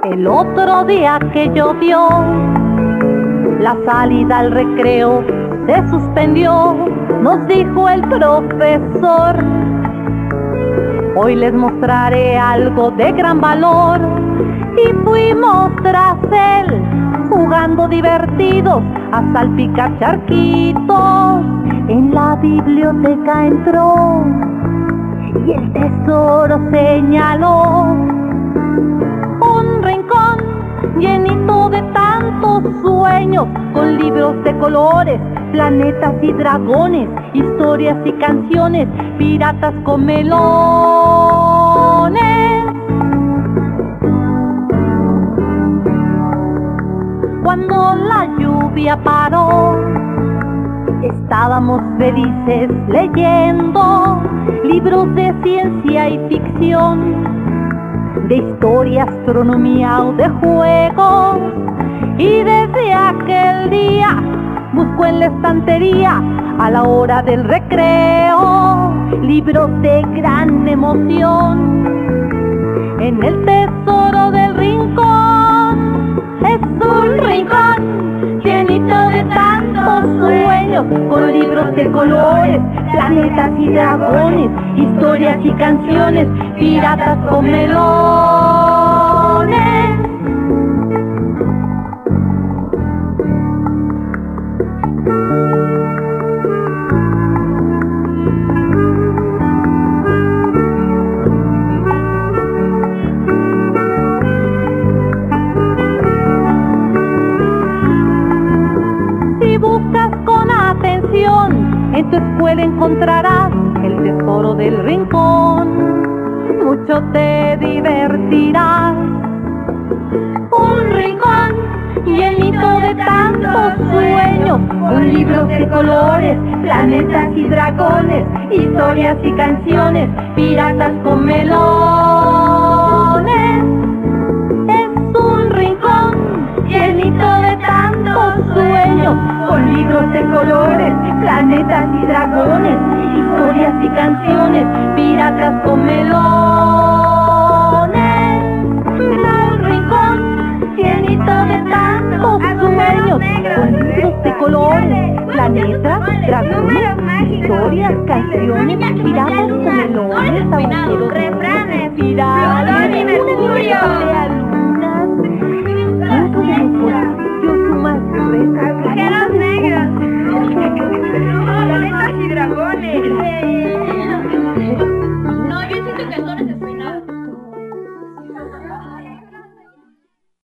El otro día que llovió, la salida al recreo se suspendió, nos dijo el profesor. Hoy les mostraré algo de gran valor. Y fuimos tras él, jugando divertidos a salpicar charquitos. En la biblioteca entró y el tesoro señaló. Un rincón llenito de tantos sueños, con libros de colores, planetas y dragones, historias y canciones, piratas con melones. Cuando la lluvia paró, estábamos felices leyendo libros de ciencia y ficción, de historia, astronomía o de juegos. Y desde aquel día busco en la estantería, a la hora del recreo, libros de gran emoción. En el tesoro del rincón, es un rincón llenito de tantos sueños, con libros de colores, planetas y dragones, historias y canciones, piratas con melones. Si buscas con atención, en tu escuela encontrarás el tesoro del rincón. Mucho te divertirás. Un rincón llenito de tantos sueños, con libros de colores, planetas y dragones, historias y canciones, piratas con melones. Es un rincón llenito de tantos sueños, con libros de colores, planetas y dragones, historias y canciones, piratas con melones. Un rincón llenito de tantos sueños, con libros de colores, planetas, dragones, historias, canciones, piratas con melones, aventureros